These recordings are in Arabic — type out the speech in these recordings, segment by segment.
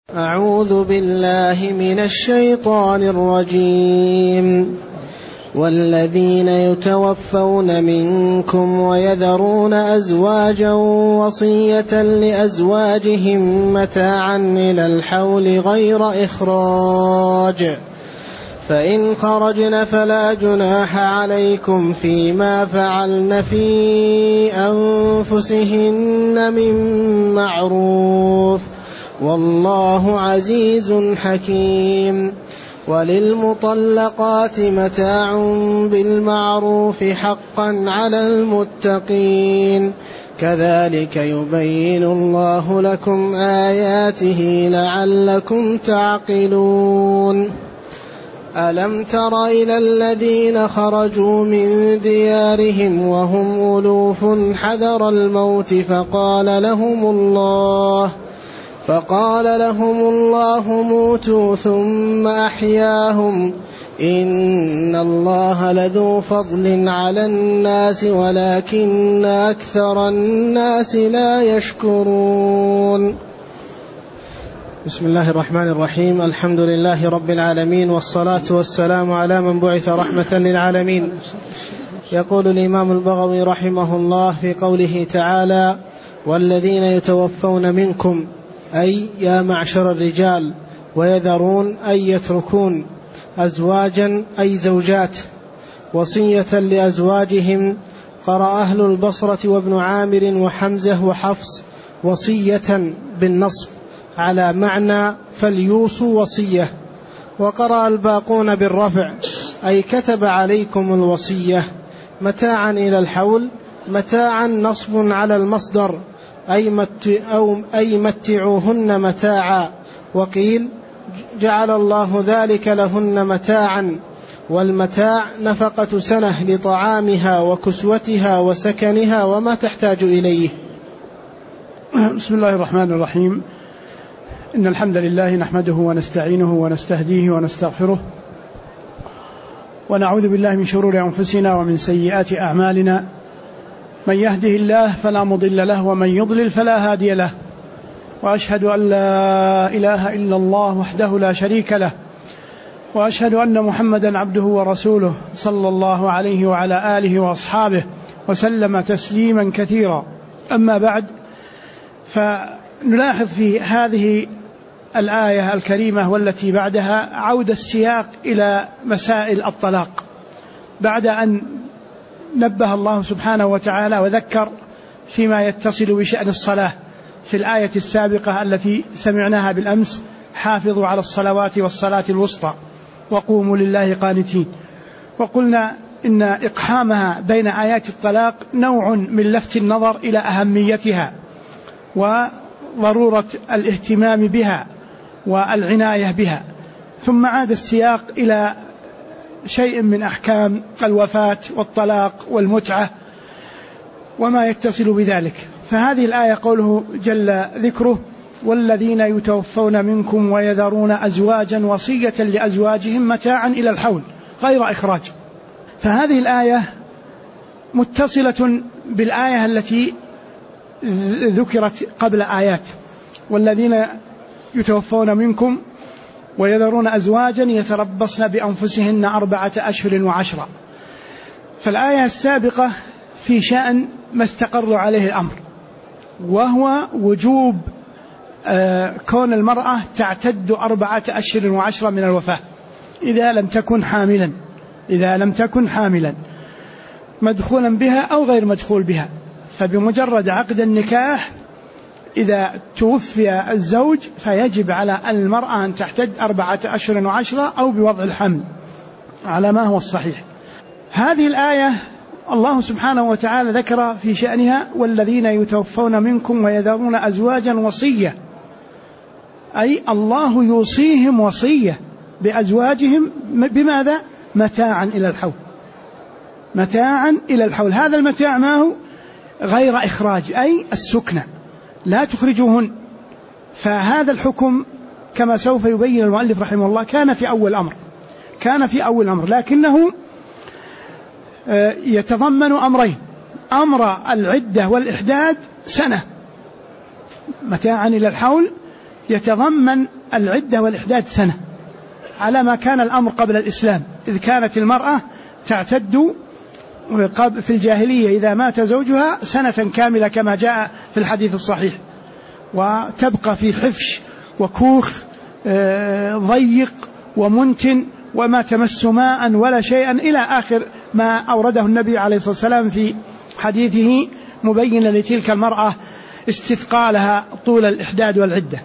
أعوذ بالله من الشيطان الرجيم. والذين يتوفون منكم ويذرون أزواجا وصية لأزواجهم متاعا إلى الحول غير إخراج، فإن خرجن فلا جناح عليكم فيما فعلن في أنفسهن من معروف، والله عزيز حكيم. وللمطلقات متاع بالمعروف حقا على المتقين، كذلك يبين الله لكم آياته لعلكم تعقلون. ألم تر إلى الذين خرجوا من ديارهم وهم ألوف حذر الموت فقال لهم الله موتوا ثم أحياهم، إن الله لذو فضل على الناس ولكن أكثر الناس لا يشكرون. بسم الله الرحمن الرحيم. الحمد لله رب العالمين، والصلاة والسلام على من بعث رحمة للعالمين. يقول الإمام البغوي رحمه الله في قوله تعالى: والذين يتوفون منكم، أي يا معشر الرجال، ويذرون أي يتركون، أزواجا أي زوجات، وصية لأزواجهم. قرأ أهل البصرة وابن عامر وحمزة وحفص وصية بالنصب على معنى فليوصوا وصية، وقرأ الباقون بالرفع أي كتب عليكم الوصية. متاعا إلى الحول، متاعا نصب على المصدر أي متعوهن متاعا، وقيل جعل الله ذلك لهن متاعا، والمتاع نفقة سنة لطعامها وكسوتها وسكنها وما تحتاج إليه. بسم الله الرحمن الرحيم. إن الحمد لله نحمده ونستعينه ونستهديه ونستغفره، ونعوذ بالله من شرور أنفسنا ومن سيئات أعمالنا، من يهده الله فلا مضل له ومن يضلل فلا هادي له، وأشهد أن لا إله إلا الله وحده لا شريك له، وأشهد أن محمدا عبده ورسوله صلى الله عليه وعلى آله وأصحابه وسلم تسليما كثيرا. أما بعد، فنلاحظ في هذه الآية الكريمة والتي بعدها عود السياق إلى مسائل الطلاق، بعد أن نبه الله سبحانه وتعالى وذكر فيما يتصل بشأن الصلاة في الآية السابقة التي سمعناها بالأمس: حافظوا على الصلوات والصلاة الوسطى وقوموا لله قانتين. وقلنا إن إقحامها بين آيات الطلاق نوع من لفت النظر إلى أهميتها وضرورة الاهتمام بها والعناية بها، ثم عاد السياق إلى شيء من أحكام الوفاة والطلاق والمتعة وما يتصل بذلك. فهذه الآية قوله جل ذكره: والذين يتوفون منكم ويذرون أزواجا وصية لأزواجهم متاعا إلى الحول غير إخراج. فهذه الآية متصلة بالآية التي ذكرت قبل آيات: والذين يتوفون منكم ويذرون أزواجا يتربصن بأنفسهن 4 أشهر و10. فالآية السابقة في شأن ما استقر عليه الأمر، وهو وجوب كون المرأة تعتد 4 أشهر و10 من الوفاة إذا لم تكن حاملا مدخولا بها أو غير مدخول بها. فبمجرد عقد النكاح إذا توفي الزوج فيجب على المرأة أن تعتد 4 أشهر و10 أو بوضع الحمل على ما هو الصحيح. هذه الآية الله سبحانه وتعالى ذكر في شأنها: والذين يتوفون منكم ويذرون أزواجا وصية، أي الله يوصيهم وصية بأزواجهم بماذا؟ متاعا إلى الحول. هذا المتاع ما هو؟ غير إخراج، أي السكنة، لا تخرجوهن. فهذا الحكم كما سوف يبين المؤلف رحمه الله كان في أول أمر، لكنه يتضمن أمرين: أمر العدة والإحداد سنة، متاعا إلى الحول يتضمن العدة والإحداد سنة، على ما كان الأمر قبل الإسلام، إذ كانت المرأة تعتد في الجاهلية إذا مات زوجها سنة كاملة كما جاء في الحديث الصحيح، وتبقى في حفش وكوخ ضيق ومنتن وما تمس ماء ولا شيئا إلى آخر ما أورده النبي عليه الصلاة والسلام في حديثه مبينا لتلك المرأة استثقالها طول الإحداد والعدة.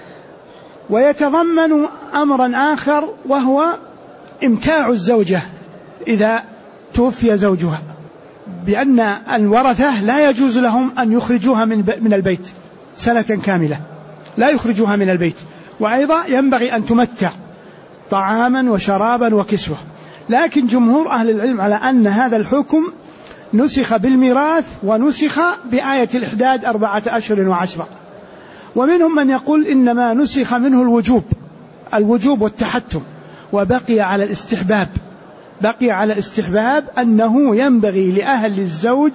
ويتضمن أمرا آخر وهو إمتاع الزوجة إذا توفي زوجها، بأن الورثة لا يجوز لهم أن يخرجوها من البيت سنة كاملة، لا يخرجوها من البيت، وأيضا ينبغي أن تمتع طعاما وشرابا وكسوة. لكن جمهور أهل العلم على أن هذا الحكم نسخ بالميراث ونسخ بآية الإحداد 4 أشهر و10، ومنهم من يقول إنما نسخ منه الوجوب والتحتم، وبقي على الاستحباب، بقي على الاستحباب أنه ينبغي لأهل الزوج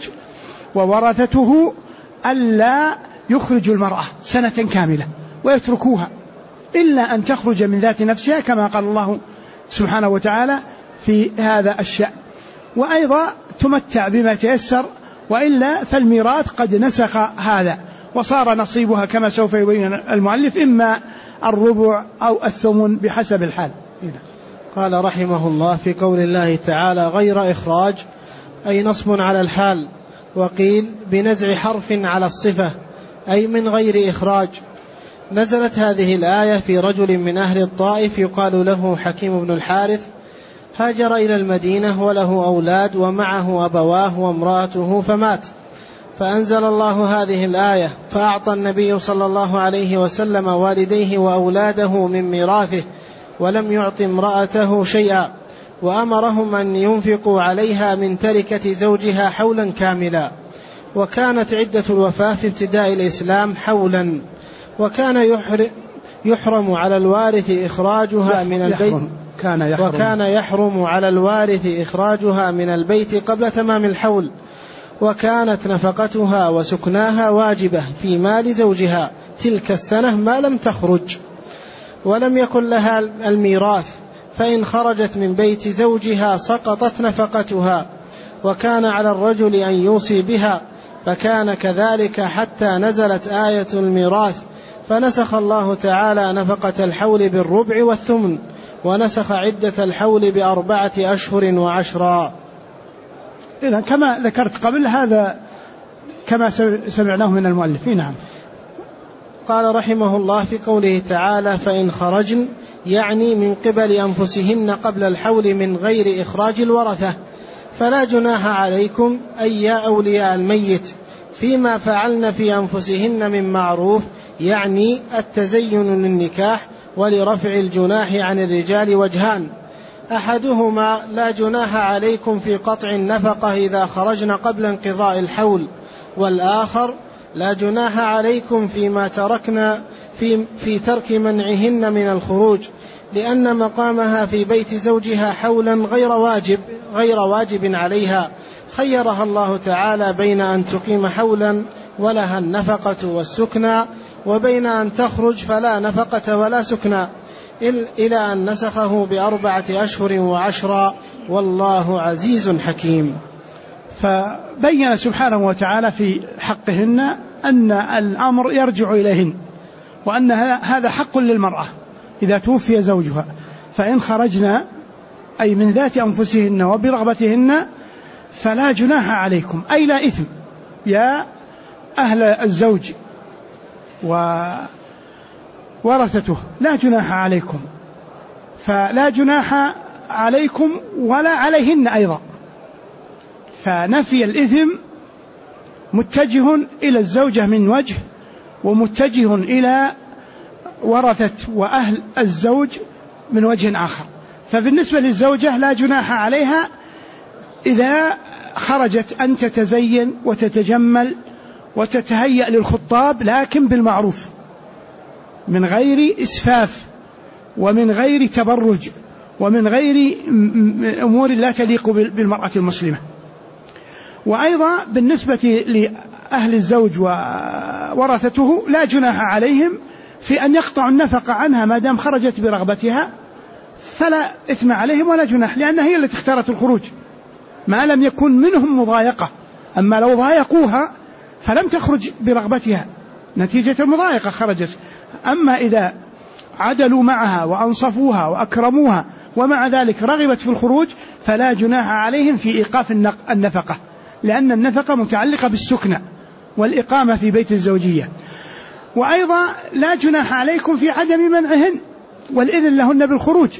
وورثته ألا يخرجوا المرأة سنة كاملة ويتركوها إلا أن تخرج من ذات نفسها كما قال الله سبحانه وتعالى في هذا الشأن، وأيضا تمتع بما تيسر، وإلا فالميراث قد نسخ هذا وصار نصيبها كما سوف يبين المؤلف إما الربع أو الثمن بحسب الحال. قال رحمه الله: في قول الله تعالى غير إخراج أي نصب على الحال، وقيل بنزع حرف على الصفة أي من غير إخراج. نزلت هذه الآية في رجل من أهل الطائف يقال له حكيم بن الحارث، هاجر إلى المدينة وله أولاد ومعه أبواه وامرأته فمات، فأنزل الله هذه الآية، فأعطى النبي صلى الله عليه وسلم والديه وأولاده من ميراثه ولم يعط امرأته شيئا، وأمرهم أن ينفقوا عليها من تركة زوجها حولا كاملا. وكانت عدة الوفاة في ابتداء الإسلام حولا، وكان يحرم على الوارث إخراجها من البيت، وكان يحرم على الوارث إخراجها من البيت قبل تمام الحول، وكانت نفقتها وسكناها واجبة في مال زوجها تلك السنة ما لم تخرج، ولم يكن لها الميراث، فإن خرجت من بيت زوجها سقطت نفقتها، وكان على الرجل أن يوصي بها، فكان كذلك حتى نزلت آية الميراث، فنسخ الله تعالى نفقة الحول بالربع والثمن، ونسخ عدة الحول ب4 أشهر و10. إذن كما ذكرت قبل هذا كما سمعناه من المؤلف. نعم. قال رحمه الله: في قوله تعالى فإن خرجن يعني من قبل أنفسهن قبل الحول من غير إخراج الورثة، فلا جناح عليكم أي يا أولياء الميت فيما فعلن في أنفسهن من معروف، يعني التزين للنكاح ولرفع الجناح عن الرجال وجهان: أحدهما لا جناح عليكم في قطع النفقة إذا خرجن قبل انقضاء الحول، والآخر لا جناح عليكم فيما تركنا في ترك منعهن من الخروج، لأن مقامها في بيت زوجها حولا غير واجب عليها، خيرها الله تعالى بين أن تقيم حولا ولها النفقة والسكنى، وبين أن تخرج فلا نفقة ولا سكنى، إلى أن نسخه ب4 أشهر و10، والله عزيز حكيم. فبين سبحانه وتعالى في حقهن أن الأمر يرجع إليهن، وأن هذا حق للمرأة إذا توفي زوجها، فإن خرجنا أي من ذات أنفسهن وبرغبتهن فلا جناح عليكم، أي لا إثم يا أهل الزوج وورثته، لا جناح عليكم، فلا جناح عليكم ولا عليهن أيضا، فنفي الإثم متجه إلى الزوجة من وجه، ومتجه إلى ورثة وأهل الزوج من وجه آخر. فبالنسبة للزوجة لا جناح عليها إذا خرجت أن تتزين وتتجمل وتتهيأ للخطاب، لكن بالمعروف من غير إسفاف ومن غير تبرج ومن غير أمور لا تليق بالمرأة المسلمة. وأيضا بالنسبة لأهل الزوج وورثته لا جناح عليهم في أن يقطعوا النفقة عنها ما دام خرجت برغبتها فلا إثم عليهم ولا جناح، لأنها هي التي اختارت الخروج ما لم يكن منهم مضايقة. أما لو ضايقوها فلم تخرج برغبتها، نتيجة المضايقة خرجت. أما إذا عدلوا معها وأنصفوها وأكرموها ومع ذلك رغبت في الخروج فلا جناح عليهم في إيقاف النفقة، لأن النفقة متعلقة بالسكنة والإقامة في بيت الزوجية. وأيضا لا جناح عليكم في عدم منعهن والإذن لهن بالخروج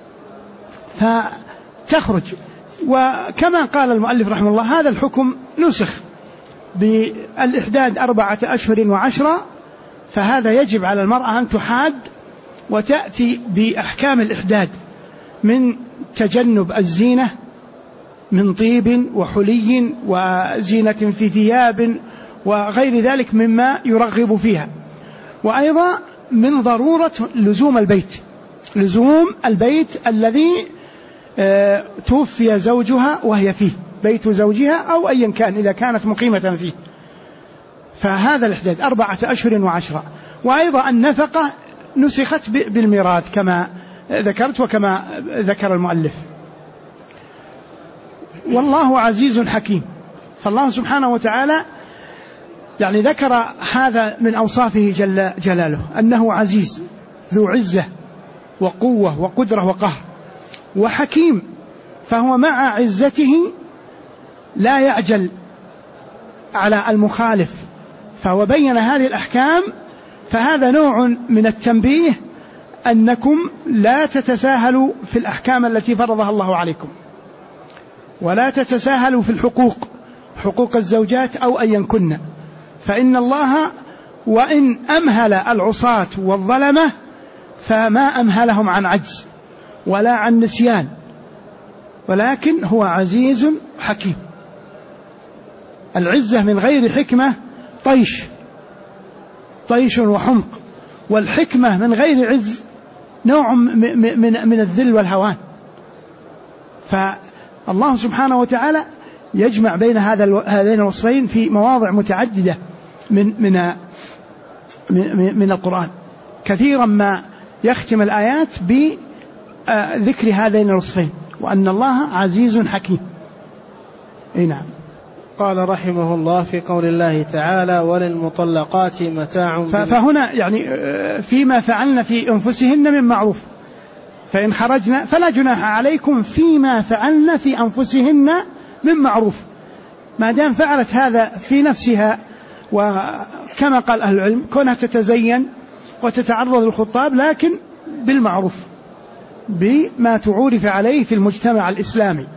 فتخرج. وكما قال المؤلف رحمه الله هذا الحكم نسخ بالإحداد 4 أشهر و10، فهذا يجب على المرأة أن تحاد وتأتي بأحكام الإحداد من تجنب الزينة من طيب وحلي وزينة في ثياب وغير ذلك مما يرغب فيها، وأيضا من ضرورة لزوم البيت الذي توفي زوجها وهي فيه، بيت زوجها أو أيا كان إذا كانت مقيمة فيه. فهذا الإحداد 4 أشهر و10. وأيضا النفقة نسخت بالميراث كما ذكرت وكما ذكر المؤلف. والله عزيز حكيم. فالله سبحانه وتعالى يعني ذكر هذا من أوصافه جل جلاله أنه عزيز ذو عزة وقوة وقدرة وقهر، وحكيم، فهو مع عزته لا يعجل على المخالف، فهو بين هذه الأحكام. فهذا نوع من التنبيه أنكم لا تتساهلوا في الأحكام التي فرضها الله عليكم، ولا تتساهلوا في حقوق الزوجات أو أيا كن، فإن الله وإن أمهل العصاة والظلمة فما أمهلهم عن عجز ولا عن نسيان، ولكن هو عزيز حكيم. العزة من غير حكمة طيش وحمق، والحكمة من غير عز نوع من الذل والهوان. فالله سبحانه وتعالى يجمع بين هذين الوصفين في مواضع متعددة من القرآن. كثيرا ما يختم الآيات بذكر هذين الوصفين، وأن الله عزيز حكيم. نعم. قال رحمه الله في قول الله تعالى وللمطلقات متاع. فهنا يعني فيما فعلن في أنفسهن من معروف، فإن خرجنا فلا جناح عليكم فيما فعلن في أنفسهن من معروف، ما دام فعلت هذا في نفسها. وكما قال أهل العلم كونها تتزين وتتعرض للخطاب لكن بالمعروف، بما تعرف عليه في المجتمع الإسلامي،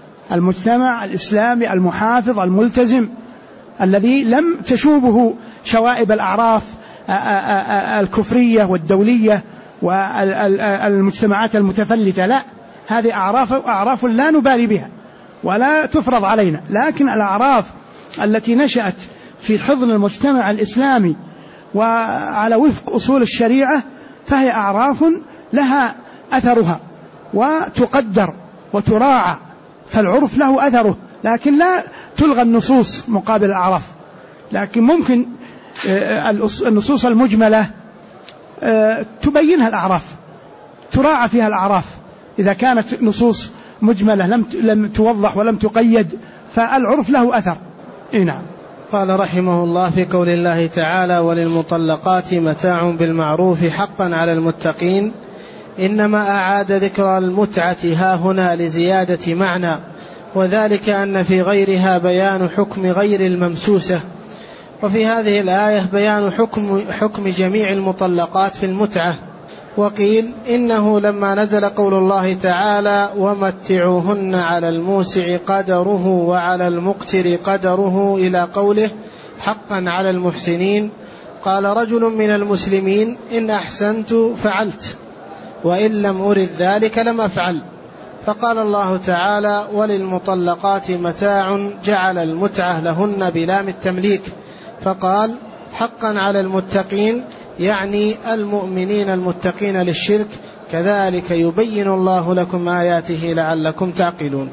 المحافظ الملتزم الذي لم تشوبه شوائب الأعراف الكفرية والدولية والمجتمعات المتفلتة. لا، هذه أعراف لا نبالي بها ولا تفرض علينا، لكن الأعراف التي نشأت في حضن المجتمع الإسلامي وعلى وفق أصول الشريعة فهي أعراف لها أثرها وتقدر وتراعى، فالعرف له أثره، لكن لا تلغى النصوص مقابل الأعراف. لكن ممكن النصوص المجملة تبينها الأعراف، تراعى فيها الأعراف. إذا كانت نصوص مجملة لم توضح ولم تقيد فالعرف له أثر. نعم. قال رحمه الله في قول الله تعالى وللمطلقات متاع بالمعروف حقا على المتقين، إنما أعاد ذكر المتعة هاهنا لزيادة معنى، وذلك أن في غيرها بيان حكم غير الممسوسة، وفي هذه الآية بيان حكم جميع المطلقات في المتعة. وقيل إنه لما نزل قول الله تعالى ومتعوهن على الموسع قدره وعلى المقتر قدره إلى قوله حقا على المحسنين، قال رجل من المسلمين إن أحسنت فعلت وإن لم أرد ذلك لم أفعل، فقال الله تعالى وللمطلقات متاع جعل المتعة لهن بلام التمليك، فقال حقا على المتقين يعني المؤمنين المتقين للشرك، كذلك يبين الله لكم آياته لعلكم تعقلون.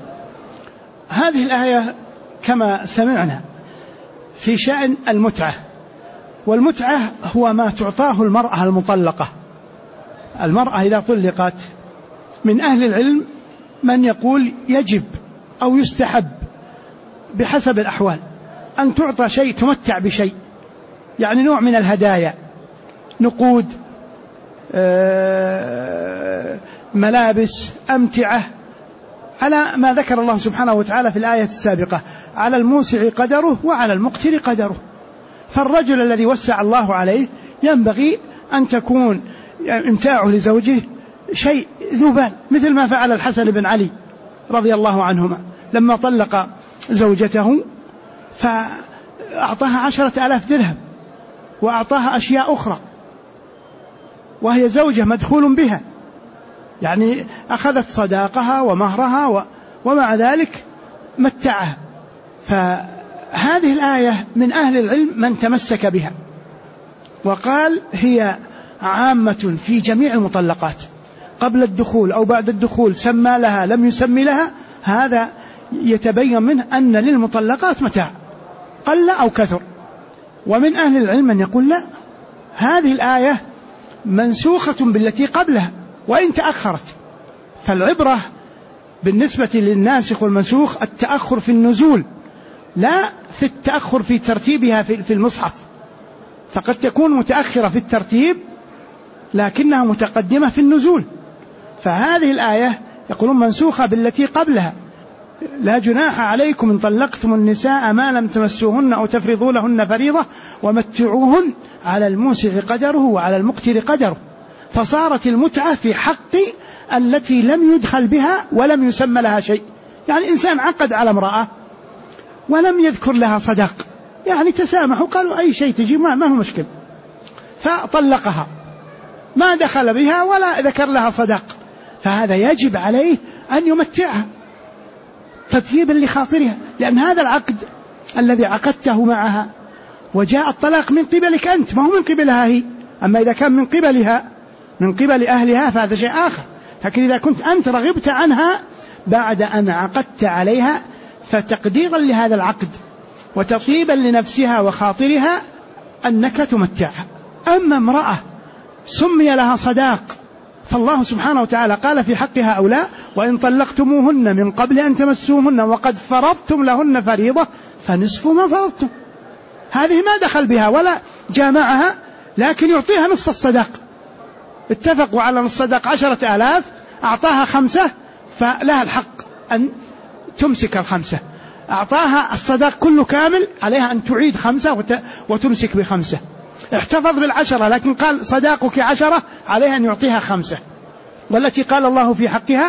هذه الآية كما سمعنا في شأن المتعة، والمتعة هو ما تعطاه المرأة المطلقة. المرأة إذا طلقت من أهل العلم من يقول يجب أو يستحب بحسب الأحوال أن تعطى شيء تمتع بشيء، يعني نوع من الهدايا، نقود، ملابس، أمتعة، على ما ذكر الله سبحانه وتعالى في الآية السابقة: على الموسع قدره وعلى المقتر قدره. فالرجل الذي وسع الله عليه ينبغي أن تكون امتاعه لزوجه شيء ذو بال، مثل ما فعل الحسن بن علي رضي الله عنهما لما طلق زوجته فأعطاها 10,000 درهم وأعطاها أشياء أخرى وهي زوجة مدخول بها، يعني أخذت صداقها ومهرها ومع ذلك متعها. فهذه الآية من أهل العلم من تمسك بها وقال هي عامة في جميع المطلقات قبل الدخول أو بعد الدخول، سمى لها لم يسمي لها، هذا يتبين منه أن للمطلقات متاع قل أو كثر. ومن أهل العلم من يقول لا، هذه الآية منسوخة بالتي قبلها وإن تأخرت. فالعبرة بالنسبة للناسخ والمنسوخ التأخر في النزول، لا في التأخر في ترتيبها في المصحف، فقد تكون متأخرة في الترتيب لكنها متقدمة في النزول. فهذه الآية يقولون منسوخة بالتي قبلها: لا جناح عليكم إن طلقتم النساء ما لم تمسوهن أو تفرضوا لهن فريضة ومتعوهن على الموسع قدره وعلى المقتر قدره. فصارت المتعة في حق التي لم يدخل بها ولم يسمى لها شيء، يعني إنسان عقد على امرأة ولم يذكر لها صداق، يعني تسامحوا قالوا أي شيء تجي ما هو مشكل، فطلقها ما دخل بها ولا ذكر لها صداق، فهذا يجب عليه أن يمتعها تطيبا لخاطرها، لأن هذا العقد الذي عقدته معها وجاء الطلاق من قبلك أنت، ما هو من قبلها هي. أما إذا كان من قبلها من قبل أهلها فهذا شيء آخر، لكن إذا كنت أنت رغبت عنها بعد أن عقدت عليها فتقديرا لهذا العقد وتطيبا لنفسها وخاطرها أنك تمتعها. أما امرأة سمي لها صداق فالله سبحانه وتعالى قال في حق هؤلاء: وإن طلقتموهن من قبل أن تمسوهن وقد فرضتم لهن فريضة فنصف ما فرضتم. هذه ما دخل بها ولا جامعها، لكن يعطيها نصف الصداق. اتفقوا على نصف الصداق 10,000، أعطاها 5 فلها الحق أن تمسك 5. أعطاها الصداق كله كامل، عليها أن تعيد 5 وتمسك ب5. احتفظ ب10 لكن قال صداقك 10، عليها أن يعطيها 5. والتي قال الله في حقها: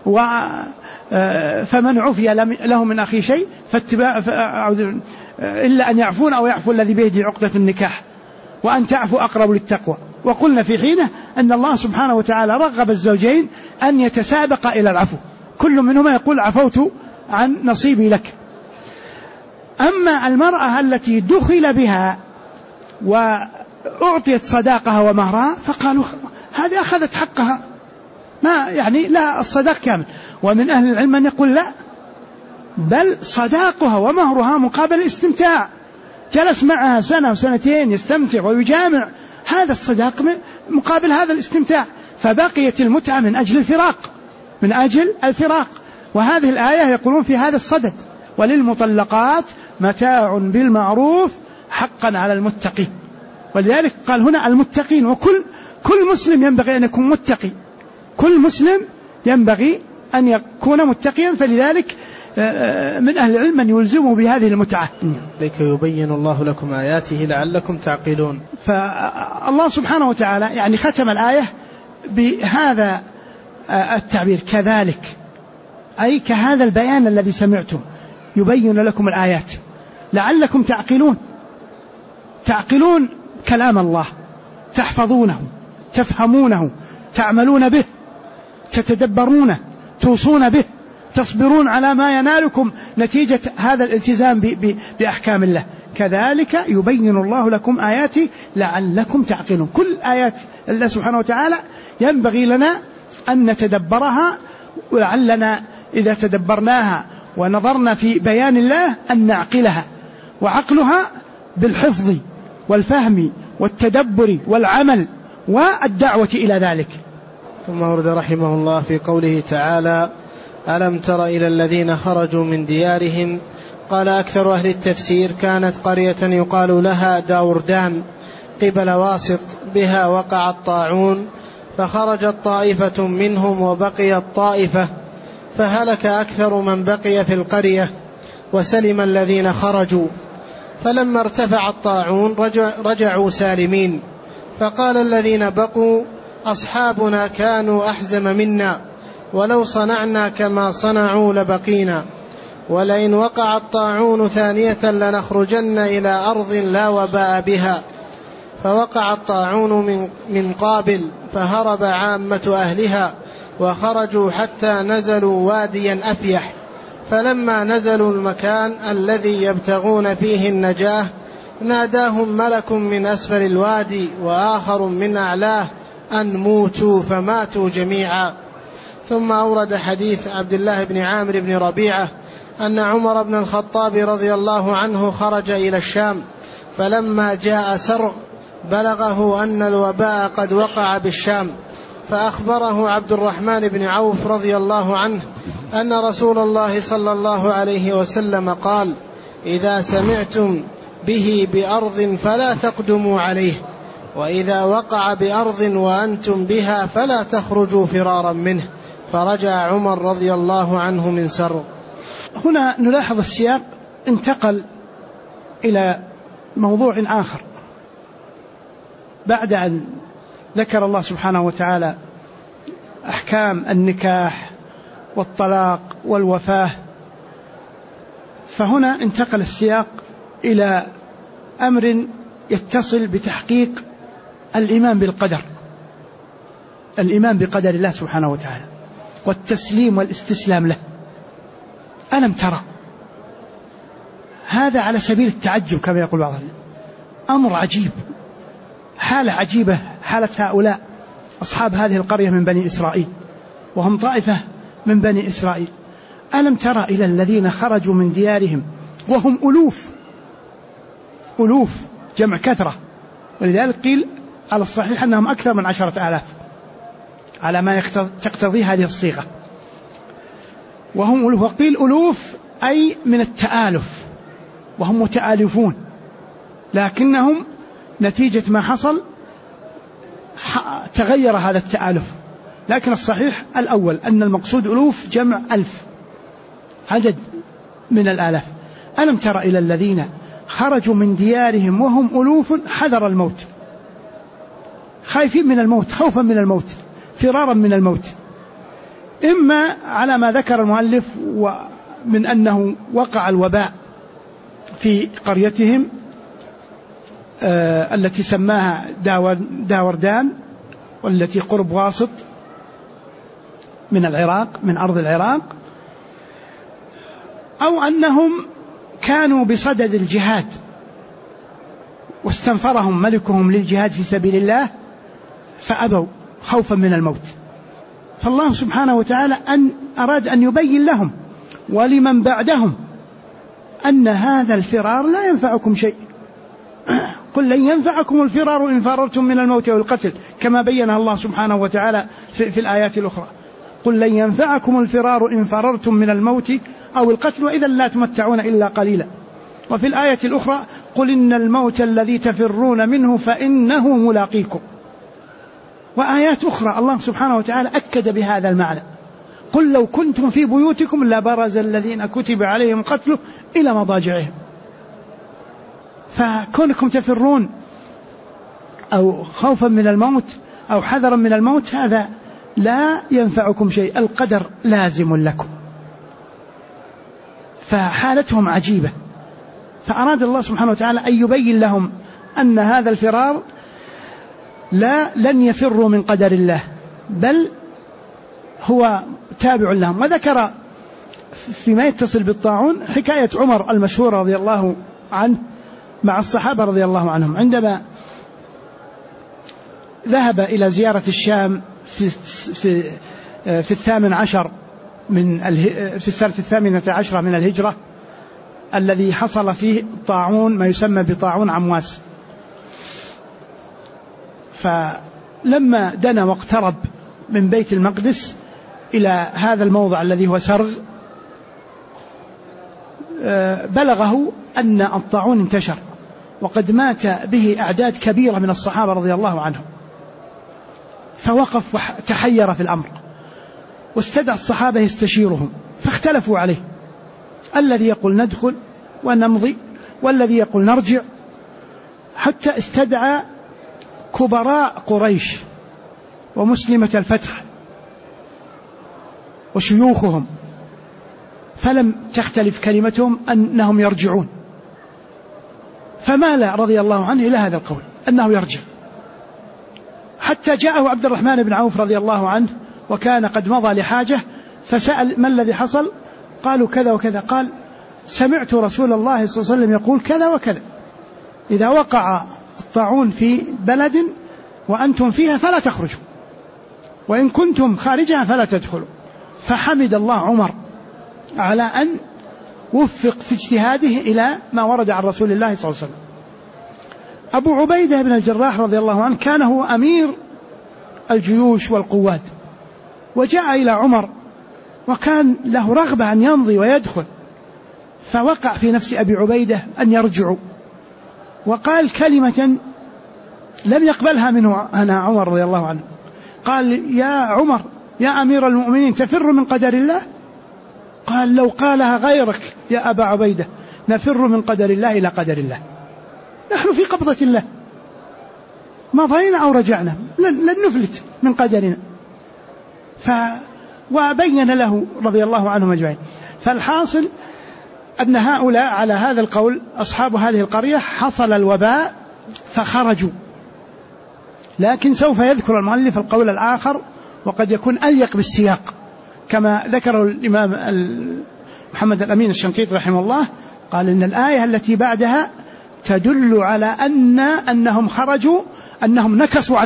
فمن عفي له من أخي شيء فاتباع إلا أن يعفون أو يعفو الذي بيده عقدة النكاح وأن تعفو أقرب للتقوى. وقلنا في حينه أن الله سبحانه وتعالى رغب الزوجين أن يتسابقا إلى العفو، كل منهما يقول عفوت عن نصيبي لك. أما المرأة التي دخل بها وأعطيت صداقها ومهرها فقالوا هذه أخذت حقها، ما يعني لا الصداق كامل. ومن أهل العلم من يقول لا، بل صداقها ومهرها مقابل استمتاع، جلس معها 1 وسنتين يستمتع ويجامع، هذا الصداق مقابل هذا الاستمتاع، فبقيت المتعة من أجل الفراق. وهذه الآية يقولون في هذا الصدد: وللمطلقات متاع بالمعروف حقا على المتقين. ولذلك قال هنا المتقين، وكل مسلم ينبغي أن يكون متقي، كل مسلم ينبغي أن يكون متقيا. فلذلك من أهل العلم من يلزمه بهذه المتعة. لكي يبين الله لكم آياته لعلكم تعقلون. فالله سبحانه وتعالى يعني ختم الآية بهذا التعبير: كذلك، أي كهذا البيان الذي سمعتم يبين لكم الآيات لعلكم تعقلون كلام الله، تحفظونه، تفهمونه، تعملون به، تتدبرونه، توصون به، تصبرون على ما ينالكم نتيجة هذا الالتزام بأحكام الله. كذلك يبين الله لكم آياته لعلكم تعقلون. كل آيات الله سبحانه وتعالى ينبغي لنا أن نتدبرها، ولعلنا إذا تدبرناها ونظرنا في بيان الله أن نعقلها، وعقلها بالحفظ والفهم والتدبر والعمل والدعوة إلى ذلك. ثم ورد رحمه الله في قوله تعالى: ألم تر إلى الذين خرجوا من ديارهم. قال أكثر أهل التفسير: كانت قرية يقال لها داوردان قبل واسط، بها وقع الطاعون، فخرجت طائفة منهم وبقيت طائفة، فهلك أكثر من بقي في القرية وسلم الذين خرجوا. فلما ارتفع الطاعون رجعوا سالمين، فقال الذين بقوا: أصحابنا كانوا أحزم منا، ولو صنعنا كما صنعوا لبقينا، ولئن وقع الطاعون ثانية لنخرجن إلى أرض لا وباء بها. فوقع الطاعون من قابل، فهرب عامة أهلها وخرجوا حتى نزلوا واديا أفيح، فلما نزلوا المكان الذي يبتغون فيه النجاة ناداهم ملك من أسفل الوادي وآخر من أعلاه أن موتوا، فماتوا جميعا. ثم أورد حديث عبد الله بن عامر بن ربيعة أن عمر بن الخطاب رضي الله عنه خرج إلى الشام، فلما جاء سرغ بلغه أن الوباء قد وقع بالشام، فأخبره عبد الرحمن بن عوف رضي الله عنه أن رسول الله صلى الله عليه وسلم قال: إذا سمعتم به بأرض فلا تقدموا عليه، وإذا وقع بأرض وأنتم بها فلا تخرجوا فرارا منه. فرجع عمر رضي الله عنه من سرغ. هنا نلاحظ السياق انتقل إلى موضوع آخر بعد أن ذكر الله سبحانه وتعالى أحكام النكاح والطلاق والوفاة، فهنا انتقل السياق إلى أمر يتصل بتحقيق الإيمان بالقدر، الإيمان بقدر الله سبحانه وتعالى والتسليم والاستسلام له. ألم ترى، هذا على سبيل التعجب كما يقول بعضهم، أمر عجيب، حالة عجيبة، حالة هؤلاء أصحاب هذه القرية من بني إسرائيل، وهم طائفة من بني إسرائيل. ألم ترى إلى الذين خرجوا من ديارهم وهم ألوف جمع كثرة، ولذلك قيل على الصحيح أنهم أكثر من 10,000 على ما تقتضي هذه الصيغة، وهم ألوف. وقيل ألوف أي من التآلف، وهم متآلفون، لكنهم نتيجة ما حصل تغير هذا التآلف. لكن الصحيح الأول أن المقصود ألوف جمع 1000، عدد من الآلاف. ألم تر إلى الذين خرجوا من ديارهم وهم ألوف حذر الموت، خايفين من الموت، خوفا من الموت، فرارا من الموت، إما على ما ذكر المؤلف من أنه وقع الوباء في قريتهم التي سماها داوردان، والتي قرب واسط من العراق، من أرض العراق، أو أنهم كانوا بصدد الجهاد واستنفرهم ملكهم للجهاد في سبيل الله فأبوا خوفا من الموت. فالله سبحانه وتعالى أراد أن يبين لهم ولمن بعدهم أن هذا الفرار لا ينفعكم شيء. قل لن ينفعكم الفرار إن فررتم من الموت والقتل، كما بينها الله سبحانه وتعالى في الآيات الأخرى. قل لن ينفعكم الفرار إن فررتم من الموت أو القتل وإذا لا تمتعون إلا قليلا. وفي الآية الأخرى قل إن الموت الذي تفرون منه فإنه ملاقيكم. وآيات أخرى الله سبحانه وتعالى أكد بهذا المعنى. قل لو كنتم في بيوتكم لبرز الذين كتب عليهم قتله إلى مضاجعهم. فكونكم تفرون أو خوفا من الموت أو حذرا من الموت هذا لا ينفعكم شيء، القدر لازم لكم. فحالتهم عجيبة، فأراد الله سبحانه وتعالى أن يبين لهم أن هذا الفرار لن يفروا من قدر الله، بل هو تابع لهم. وذكر فيما يتصل بالطاعون حكاية عمر المشهورة رضي الله عنه مع الصحابة رضي الله عنهم، عندما ذهب إلى زيارة الشام في 18 في السنة 18 من الهجرة، الذي حصل فيه طاعون ما يسمى بطاعون عمواس. فلما دنا واقترب من بيت المقدس إلى هذا الموضع الذي هو سرغ بلغه أن الطاعون انتشر وقد مات به أعداد كبيرة من الصحابة رضي الله عنهم، فوقف وتحير في الأمر واستدعى الصحابة يستشيرهم فاختلفوا عليه، الذي يقول ندخل ونمضي والذي يقول نرجع، حتى استدعى كبراء قريش ومسلمة الفتح وشيوخهم، فلم تختلف كلمتهم أنهم يرجعون، فمال رضي الله عنه إلى هذا القول أنه يرجع، حتى جاءه عبد الرحمن بن عوف رضي الله عنه وكان قد مضى لحاجة، فسأل ما الذي حصل؟ قالوا كذا وكذا. قال سمعت رسول الله صلى الله عليه وسلم يقول كذا وكذا، إذا وقع الطاعون في بلد وأنتم فيها فلا تخرجوا، وإن كنتم خارجها فلا تدخلوا. فحمد الله عمر على أن وفق في اجتهاده إلى ما ورد عن رسول الله صلى الله عليه وسلم. أبو عبيدة بن الجراح رضي الله عنه كان هو أمير الجيوش والقوات، وجاء إلى عمر وكان له رغبة أن يمضي ويدخل، فوقع في نفس أبي عبيدة أن يرجعوا، وقال كلمة لم يقبلها منه أنا عمر رضي الله عنه، قال يا عمر يا أمير المؤمنين تفر من قدر الله؟ قال لو قالها غيرك يا أبا عبيدة نفر من قدر الله إلى قدر الله، نحن في قبضة الله، مضينا أو رجعنا لن نفلت من قدرنا. وبين له رضي الله عنهم أجمعين. فالحاصل أن هؤلاء على هذا القول أصحاب هذه القرية حصل الوباء فخرجوا، لكن سوف يذكر المؤلف القول الآخر وقد يكون أليق بالسياق، كما ذكره الإمام محمد الأمين الشنقيطي رحمه الله، قال إن الآية التي بعدها تدل على أنهم خرجوا، أنهم نكصوا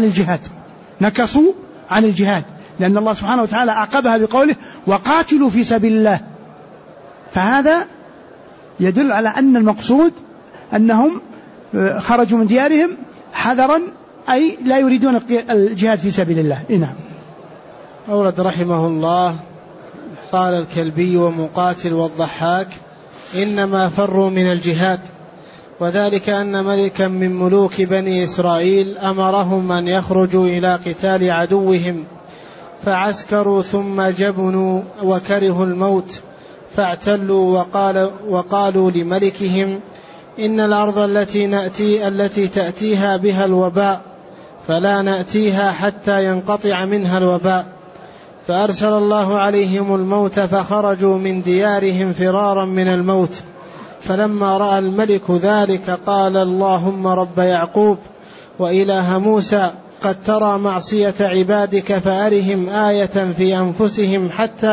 عن الجهاد، لأن الله سبحانه وتعالى عقبها بقوله وقاتلوا في سبيل الله، فهذا يدل على أن المقصود أنهم خرجوا من ديارهم حذرا، أي لا يريدون الجهاد في سبيل الله. نعم. أورد رحمه الله قال الكلبي ومقاتل والضحاك إنما فروا من الجهاد، وذلك أن ملكا من ملوك بني إسرائيل أمرهم أن يخرجوا إلى قتال عدوهم، فعسكروا ثم جبنوا وكرهوا الموت، فاعتلوا وقالوا لملكهم إن الأرض التي تأتيها بها الوباء فلا نأتيها حتى ينقطع منها الوباء، فأرسل الله عليهم الموت فخرجوا من ديارهم فرارا من الموت. فلما رأى الملك ذلك قال اللهم رب يعقوب وإله موسى قد ترى معصية عبادك فأرهم آية في أنفسهم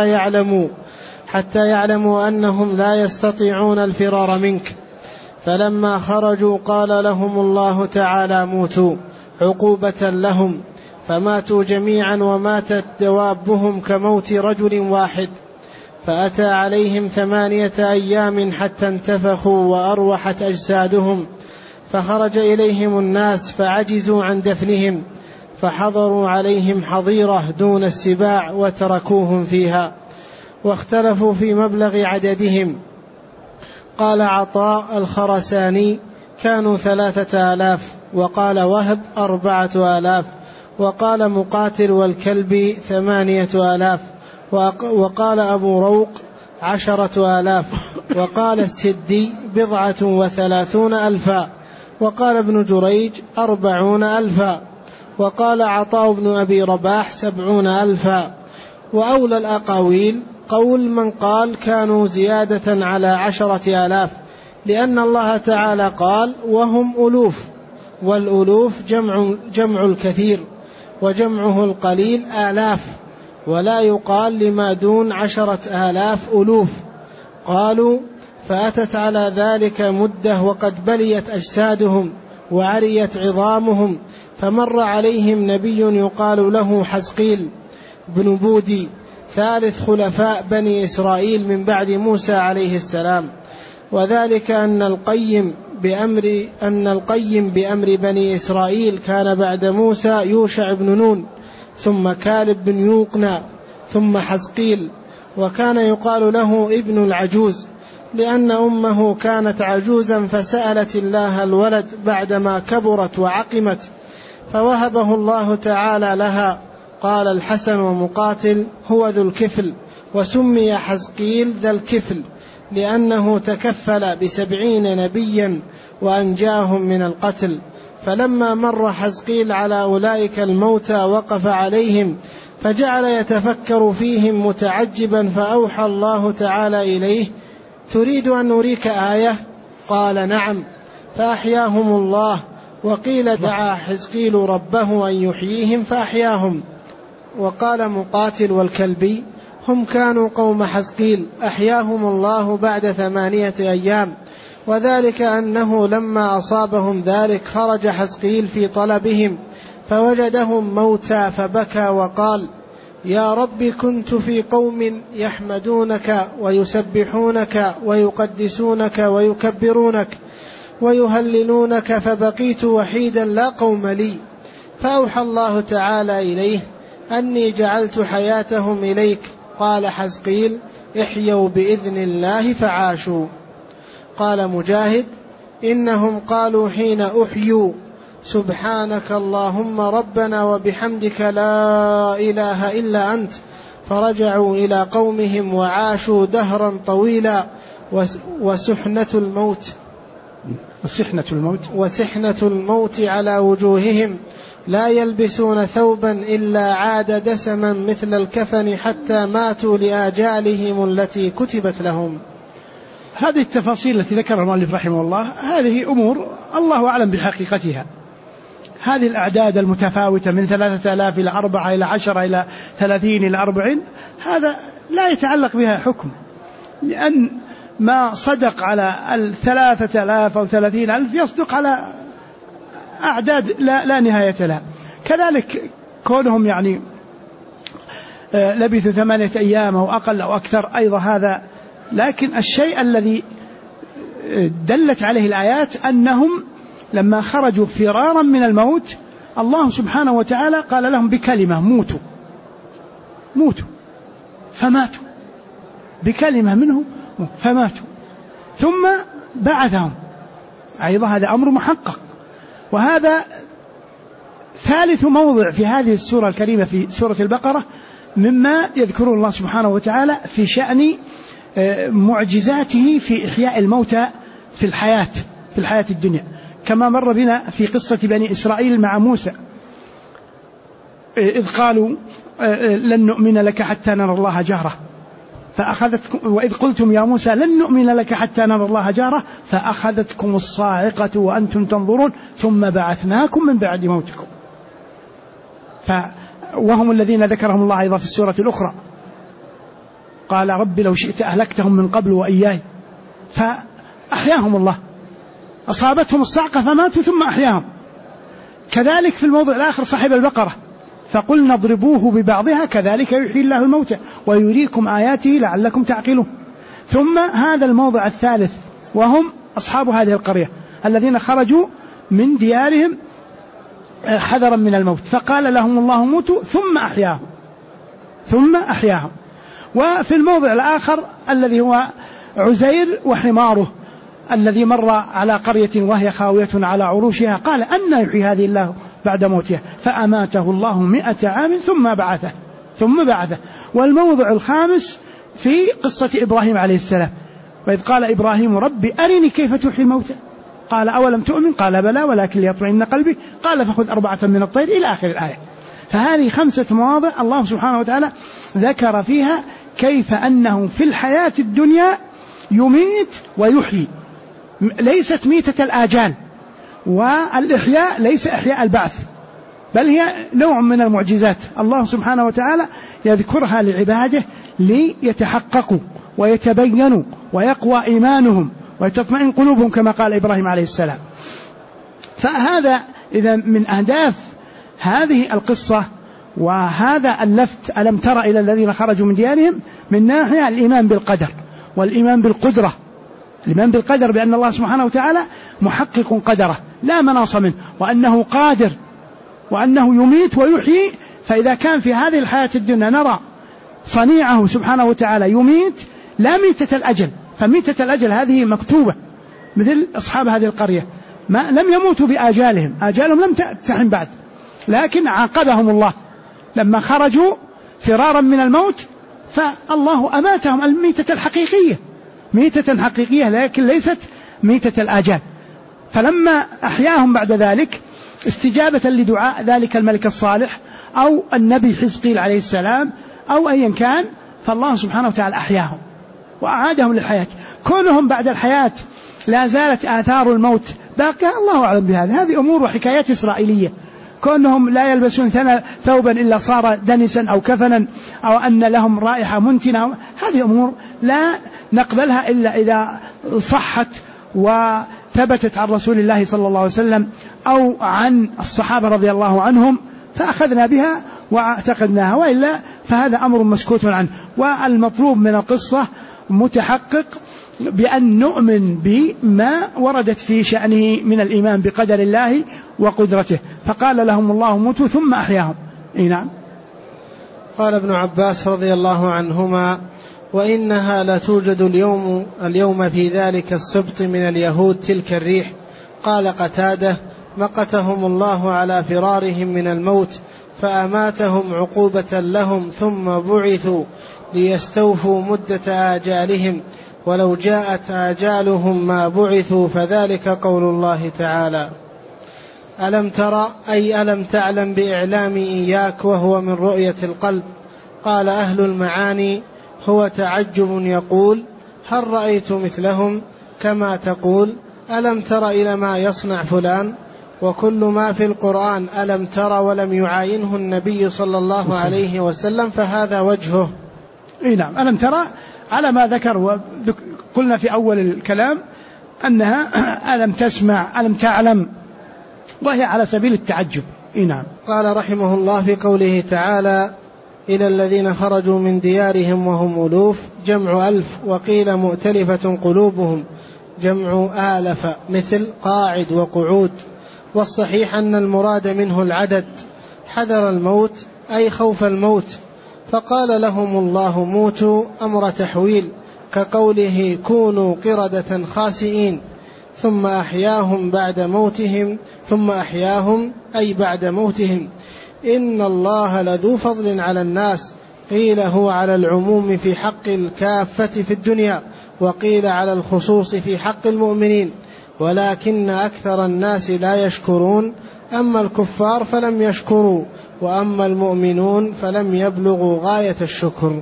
حتى يعلموا أنهم لا يستطيعون الفرار منك. فلما خرجوا قال لهم الله تعالى موتوا عقوبة لهم، فماتوا جميعا وماتت دوابهم كموت رجل واحد. فأتى عليهم 8 أيام حتى انتفخوا وأروحت أجسادهم، فخرج إليهم الناس فعجزوا عن دفنهم، فحضروا عليهم حظيرة دون السباع وتركوهم فيها، واختلفوا في مبلغ عددهم. قال عطاء الخرساني كانوا 3000، وقال وهب 4000، وقال مقاتل والكلب 8000، وقال أبو روق 10,000، وقال السدي 37,000، وقال ابن جريج 40,000، وقال عطاء بن أبي رباح 70,000. وأولى الأقاويل قول من قال كانوا زيادة على 10,000، لأن الله تعالى قال وهم ألوف، والألوف جمع الكثير، وجمعه القليل آلاف، ولا يقال لما دون 10,000 ألوف. قالوا فأتت على ذلك مدة وقد بليت أجسادهم وعريت عظامهم، فمر عليهم نبي يقال له حزقيل بن بودي ثالث خلفاء بني إسرائيل من بعد موسى عليه السلام، وذلك أن القيم بأمر بني إسرائيل كان بعد موسى يوشع بن نون، ثم كالب بن يوقنى، ثم حزقيل، وكان يقال له ابن العجوز، لأن أمه كانت عجوزا فسألت الله الولد بعدما كبرت وعقمت، فوهبه الله تعالى لها. قال الحسن ومقاتل: هو ذو الكفل، وسمي حزقيل ذا الكفل لأنه تكفل ب70 نبيا وأنجاهم من القتل. فلما مر حزقيل على أولئك الموتى وقف عليهم فجعل يتفكر فيهم متعجبا، فأوحى الله تعالى إليه: تريد أن نريك آية؟ قال: نعم. فأحياهم الله. وقيل دعا حزقيل ربه أن يحييهم فأحياهم. وقال مقاتل والكلبي: هم كانوا قوم حزقيل، أحياهم الله بعد 8 أيام، وذلك أنه لما أصابهم ذلك خرج حزقيل في طلبهم فوجدهم موتى فبكى وقال: يا رب، كنت في قوم يحمدونك ويسبحونك ويقدسونك ويكبرونك ويهللونك، فبقيت وحيدا لا قوم لي. فأوحى الله تعالى إليه أني جعلت حياتهم إليك. قال حزقيل: احيوا بإذن الله فعاشوا. قال مجاهد: إنهم قالوا حين أحيوا: سبحانك اللهم ربنا وبحمدك لا إله إلا أنت. فرجعوا إلى قومهم وعاشوا دهرا طويلا. وسحنة الموت على وجوههم، لا يلبسون ثوبا إلا عاد دسما مثل الكفن حتى ماتوا لآجالهم التي كتبت لهم. هذه التفاصيل التي ذكرها المؤلف رحمه الله هذه أمور الله أعلم بحقيقتها. هذه الأعداد المتفاوتة من 3000 إلى 4 إلى 10 إلى 30 إلى 40 هذا لا يتعلق بها حكم، لأن ما صدق على 3000 أو 30,000 يصدق على أعداد لا نهاية لها. كذلك كونهم يعني لبثوا 8 أيام أو أقل أو أكثر أيضا هذا، لكن الشيء الذي دلت عليه الآيات أنهم لما خرجوا فرارا من الموت الله سبحانه وتعالى قال لهم بكلمة: موتوا فماتوا، بكلمة منه فماتوا، ثم بعثهم أيضا. هذا أمر محقق. وهذا ثالث موضع في هذه السورة الكريمة في سورة البقرة مما يذكره الله سبحانه وتعالى في شأن معجزاته في إحياء الموتى في الحياة الدنيا، كما مر بنا في قصة بني إسرائيل مع موسى إذ قالوا لن نؤمن لك حتى نرى الله جهرة وإذ قلتم يا موسى لن نؤمن لك حتى نرى الله جهرة فأخذتكم الصاعقة وأنتم تنظرون ثم بعثناكم من بعد موتكم. وهم الذين ذكرهم الله أيضا في السورة الأخرى، قال رب لو شئت أهلكتهم من قبل وإياي فأحياهم الله، أصابتهم الصعقة فماتوا ثم أحياهم. كذلك في الموضع الآخر صاحب البقرة فقلنا اضربوه ببعضها كذلك يحيي الله الموتى ويريكم آياته لعلكم تعقلون. ثم هذا الموضع الثالث وهم أصحاب هذه القرية الذين خرجوا من ديارهم حذرا من الموت فقال لهم الله موتوا ثم أحياهم. وفي الموضع الآخر الذي هو عزير وحماره الذي مر على قرية وهي خاوية على عروشها قال أن يحيي هذه الله بعد موتها فأماته الله 100 عام ثم بعثه. والموضع الخامس في قصة إبراهيم عليه السلام وإذ قال إبراهيم رب أرني كيف تحيي الموتى قال أولم تؤمن قال بلى ولكن ليطمئن قلبي قال فخذ 4 من الطير إلى آخر الآية. فهذه 5 مواضع الله سبحانه وتعالى ذكر فيها كيف أنه في الحياة الدنيا يميت ويحيي، ليست ميتة الآجال، والإحياء ليس إحياء البعث بل هي نوع من المعجزات الله سبحانه وتعالى يذكرها لعباده ليتحققوا ويتبينوا ويقوى إيمانهم ويتطمئن قلوبهم كما قال إبراهيم عليه السلام. فهذا إذا من أهداف هذه القصة وهذا اللفت ألم تر إلى الذين خرجوا من ديارهم من ناحية الإيمان بالقدر والإيمان بالقدرة الإيمان بالقدر بأن الله سبحانه وتعالى محقق قدره لا مناص منه، وأنه قادر، وأنه يميت ويحيي. فإذا كان في هذه الحياة الدنيا نرى صنيعه سبحانه وتعالى يميت لا ميتة الأجل، فميتة الأجل هذه مكتوبة، مثل أصحاب هذه القرية لم يموتوا بآجالهم، آجالهم لم تحن بعد، لكن عاقبهم الله لما خرجوا فرارا من الموت، فالله أماتهم الميتة الحقيقية، ميتة حقيقية لكن ليست ميتة الآجال. فلما أحياهم بعد ذلك استجابة لدعاء ذلك الملك الصالح أو النبي حزقيل عليه السلام أو أيا كان، فالله سبحانه وتعالى أحياهم وأعادهم للحياة. كونهم بعد الحياة لا زالت آثار الموت باقية، الله أعلم بهذا، هذه أمور وحكايات إسرائيلية. كونهم لا يلبسون ثوبا إلا صار دنسا أو كفنا، أو أن لهم رائحة منتنة، هذه أمور لا نقبلها إلا إذا صحت وثبتت عن رسول الله صلى الله عليه وسلم أو عن الصحابة رضي الله عنهم، فأخذنا بها واعتقدناها، وإلا فهذا أمر مسكوت عنه. والمطلوب من القصة متحقق بأن نؤمن بما وردت في شأنه من الإيمان بقدر الله وقدرته. فقال لهم الله موتوا ثم أحياهم. نعم. قال ابن عباس رضي الله عنهما: وإنها لا توجد اليوم في ذلك السبط من اليهود تلك الريح. قال قتادة: مقتهم الله على فرارهم من الموت فأماتهم عقوبة لهم، ثم بعثوا ليستوفوا مدة آجالهم، ولو جاءت آجالهم ما بعثوا، فذلك قول الله تعالى: ألم ترى أي ألم تعلم بإعلام إياك، وهو من رؤية القلب. قال أهل المعاني: هو تعجب يقول: هل رأيت مثلهم؟ كما تقول: ألم تر إلى ما يصنع فلان؟ وكل ما في القرآن ألم تر ولم يعاينه النبي صلى الله عليه وسلم فهذا وجهه. نعم. ألم ترى على ما ذكر، وقلنا في أول الكلام أنها ألم تسمع، ألم تعلم، وهي على سبيل التعجب. نعم. قال رحمه الله في قوله تعالى: إلى الذين خرجوا من ديارهم وهم ألوف، جمع ألف، وقيل مؤتلفة قلوبهم، جمع آلف، مثل قاعد وقعود. والصحيح أن المراد منه العدد، حذر الموت أي خوف الموت، فقال لهم الله موتوا أمر تحويل، كقوله كونوا قردة خاسئين، ثم أحياهم بعد موتهم، ثم أحياهم أي بعد موتهم. إن الله لذو فضل على الناس، قيل هو على العموم في حق الكافة في الدنيا، وقيل على الخصوص في حق المؤمنين، ولكن أكثر الناس لا يشكرون، أما الكفار فلم يشكروا، وأما المؤمنون فلم يبلغوا غاية الشكر.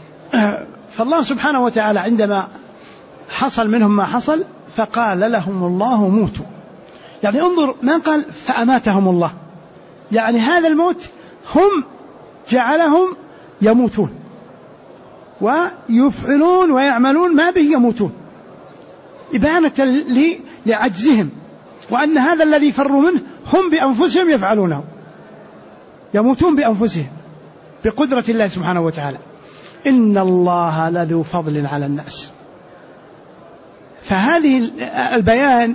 فالله سبحانه وتعالى عندما حصل منهم ما حصل فقال لهم الله موتوا، يعني انظر ما قال فأماتهم الله، يعني هذا الموت هم جعلهم يموتون ويفعلون ويعملون ما به يموتون، إبانة لعجزهم، وأن هذا الذي فروا منه هم بأنفسهم يفعلونه، يموتون بأنفسهم بقدرة الله سبحانه وتعالى. إن الله لذو فضل على الناس. فهذه البيان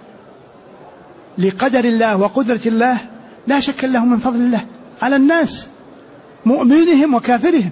لقدر الله وقدرة الله لا شك له من فضل الله على الناس، مؤمنهم وكافرهم،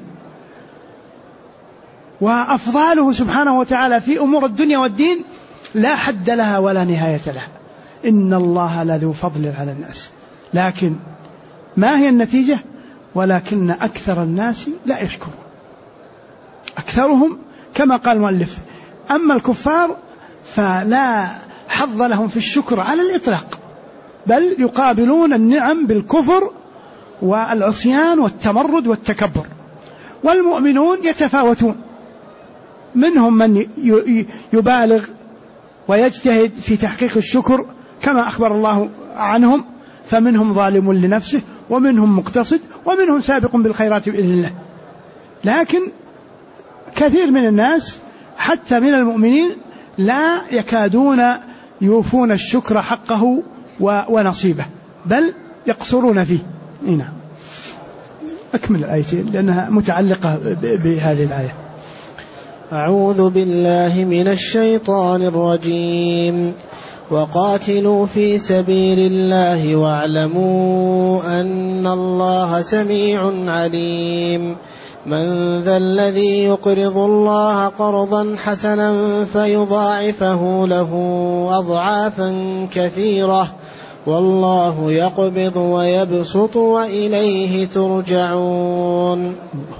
وأفضاله سبحانه وتعالى في أمور الدنيا والدين لا حد لها ولا نهاية لها. إن الله لذو فضل على الناس، لكن ما هي النتيجة؟ ولكن أكثر الناس لا يشكرون، أكثرهم كما قال المؤلف. أما الكفار فلا حظ لهم في الشكر على الإطلاق، بل يقابلون النعم بالكفر والعصيان والتمرد والتكبر. والمؤمنون يتفاوتون، منهم من يبالغ ويجتهد في تحقيق الشكر كما أخبر الله عنهم، فمنهم ظالم لنفسه، ومنهم مقتصد، ومنهم سابق بالخيرات بإذن الله. لكن كثير من الناس حتى من المؤمنين لا يكادون يوفون الشكر حقه ونصيبه، بل يقصرون فيه. نعم. أكمل الآيتين لأنها متعلقة بهذه الآية. أعوذ بالله من الشيطان الرجيم. وقاتلوا في سبيل الله واعلموا أن الله سميع عليم. من ذا الذي يقرض الله قرضا حسنا فيضاعفه له أضعافا كثيرة والله يقبض ويبسط وإليه ترجعون.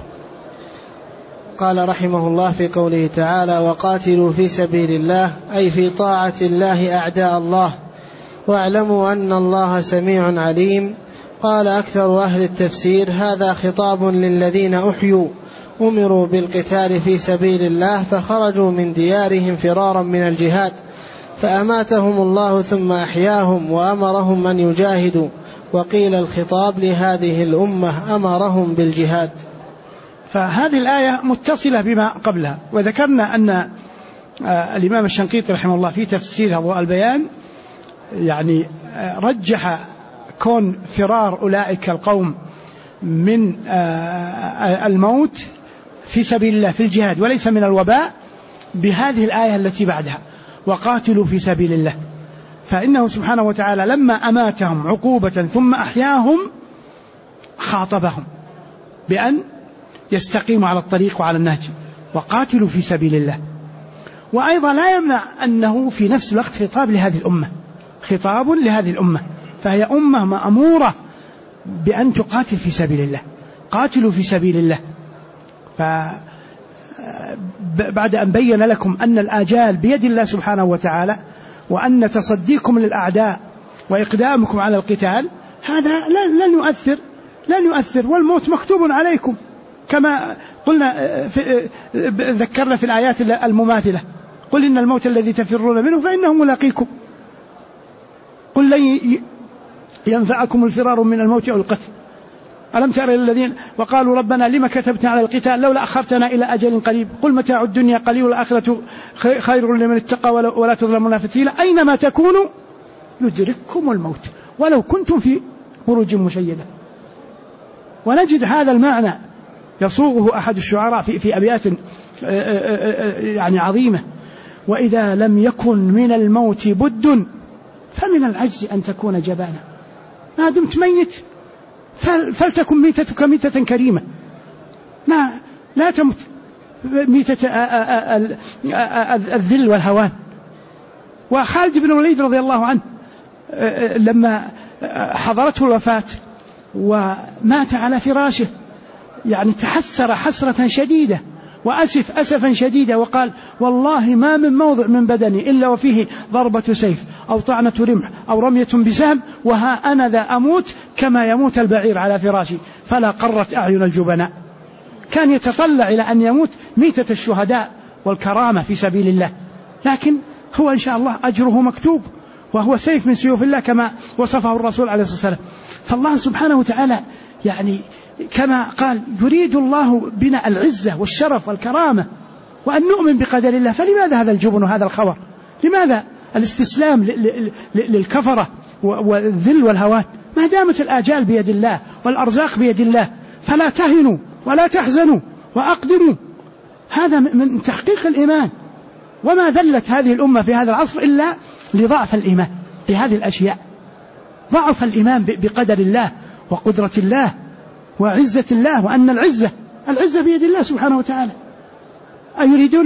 قال رحمه الله في قوله تعالى: وقاتلوا في سبيل الله، أي في طاعة الله أعداء الله، واعلموا أن الله سميع عليم. قال أكثر أهل التفسير: هذا خطاب للذين أحيوا أمروا بالقتال في سبيل الله فخرجوا من ديارهم فرارا من الجهاد فأماتهم الله ثم أحياهم وأمرهم أن يجاهدوا. وقيل الخطاب لهذه الأمة أمرهم بالجهاد. فهذه الآية متصلة بما قبلها. وذكرنا أن الإمام الشنقيطي رحمه الله في تفسير أضواء البيان يعني رجح كون فرار أولئك القوم من الموت في سبيل الله في الجهاد وليس من الوباء بهذه الآية التي بعدها: وقاتلوا في سبيل الله. فإنه سبحانه وتعالى لما أماتهم عقوبة ثم أحياهم خاطبهم بأن يستقيموا على الطريق وعلى النهج، وقاتلوا في سبيل الله. وأيضا لا يمنع أنه في نفس الوقت خطاب لهذه الأمة، خطاب لهذه الأمة، فهي أمة مأمورة بأن تقاتل في سبيل الله. قاتلوا في سبيل الله. فبعد أن بين لكم أن الآجال بيد الله سبحانه وتعالى، وأن تصديكم للأعداء وإقدامكم على القتال هذا لن يؤثر، والموت مكتوب عليكم كما قلنا ذكرنا في الآيات المماثلة: قل إن الموت الذي تفرون منه فإنه ملاقيكم، قل لن ينفعكم الفرار من الموت أو القتل. ألم تر الذين وقالوا ربنا لما كتبتنا على القتال لولا أخرتنا إلى أجل قريب قل متاع الدنيا قليل والآخرة خير لمن اتقى ولا تظلمون فتيلا أينما تكونوا يدرككم الموت ولو كنتم في بروج مشيدة. ونجد هذا المعنى يصوغه أحد الشعراء في أبيات يعني عظيمة: وإذا لم يكن من الموت بد فمن العجز أن تكون جبانا. ما دمت ميت فلتكن ميتتك ميتة كريمة، لا تمت ميتة الذل والهوان. وخالد بن الوليد رضي الله عنه لما حضرته الوفاة ومات على فراشه يعني تحسر حسرة شديدة وأسف أسفا شديدا، وقال: والله ما من موضع من بدني إلا وفيه ضربة سيف أو طعنة رمح أو رمية بسهم، وها أنا ذا أموت كما يموت البعير على فراشي فلا قرت أعين الجبناء. كان يتطلع إلى أن يموت ميتة الشهداء والكرامة في سبيل الله، لكن هو إن شاء الله أجره مكتوب، وهو سيف من سيوف الله كما وصفه الرسول عليه الصلاة والسلام. فالله سبحانه وتعالى يعني كما قال يريد الله بنا العزة والشرف والكرامة وأن نؤمن بقدر الله. فلماذا هذا الجبن وهذا الخور؟ لماذا الاستسلام للكفرة والذل والهوان؟ ما دامت الآجال بيد الله والأرزاق بيد الله فلا تهنوا ولا تحزنوا وأقدموا. هذا من تحقيق الإيمان. وما ذلت هذه الأمة في هذا العصر إلا لضعف الإيمان بهذه الأشياء. ضعف الإيمان بقدر الله وقدرة الله وعزة الله، وأن العزة بيد الله سبحانه وتعالى. أيريدون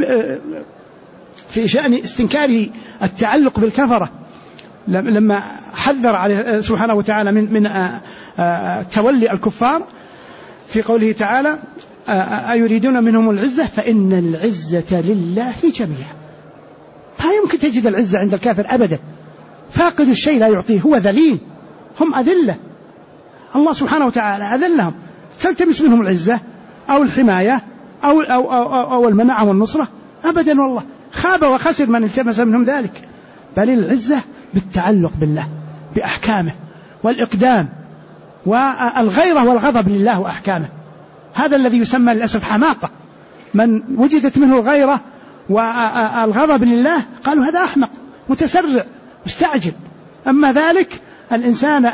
في شأن استنكار التعلق بالكفرة لما حذر عليه سبحانه وتعالى من تولي الكفار في قوله تعالى: أيريدون منهم العزة فإن العزة لله جميعا. ما يمكن تجد العزة عند الكافر أبدا، فاقد الشيء لا يعطيه، هو ذليل، هم أذلة، الله سبحانه وتعالى أذلهم. تلتمس منهم العزة أو الحماية أو المناعة والنصرة أبدا، والله خاب وخسر من التمس منهم ذلك. بل العزة بالتعلق بالله بأحكامه والإقدام والغيرة والغضب لله وأحكامه. هذا الذي يسمى للأسف حماقة. من وجدت منه الغيرة والغضب لله قالوا هذا أحمق متسرع مستعجل. أما ذلك الإنسان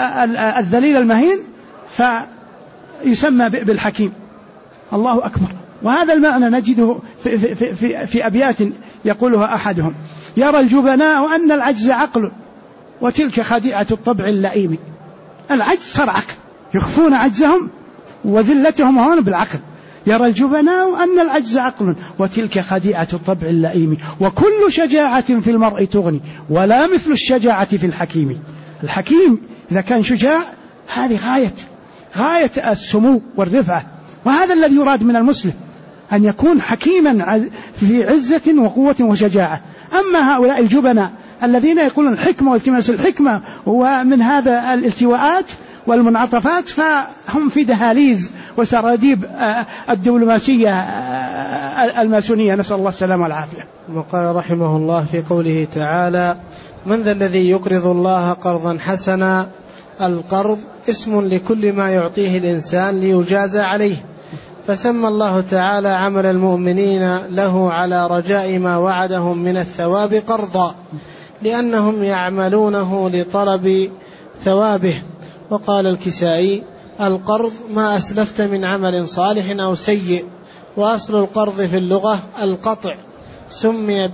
الذليل المهين فيسمى بالحكيم. الله أكبر. وهذا المعنى نجده في أبيات يقولها أحدهم: يرى الجبناء أن العجز عقل وتلك خديعة الطبع اللئيم. العجز صار عقل، يخفون عجزهم وذلتهم هون بالعقل. يرى الجبناء أن العجز عقل وتلك خديعة الطبع اللئيم، وكل شجاعة في المرء تغني ولا مثل الشجاعة في الحكيم. الحكيم إذا كان شجاع هذه غاية السمو والرفعة، وهذا الذي يراد من المسلم، أن يكون حكيما في عزة وقوة وشجاعة. أما هؤلاء الجبناء الذين يقولون الحكمة والتماس الحكمة ومن هذا الالتواءات والمنعطفات، فهم في دهاليز وسراديب الدبلوماسية الماسونية، نسأل الله السلامة والعافية. وقال رحمه الله في قوله تعالى: من ذا الذي يقرض الله قرضا حسنا. القرض اسم لكل ما يعطيه الإنسان ليجازى عليه، فسمى الله تعالى عمل المؤمنين له على رجاء ما وعدهم من الثواب قرضا، لأنهم يعملونه لطلب ثوابه. وقال الكسائي: القرض ما أسلفت من عمل صالح أو سيء. وأصل القرض في اللغة القطع، سمي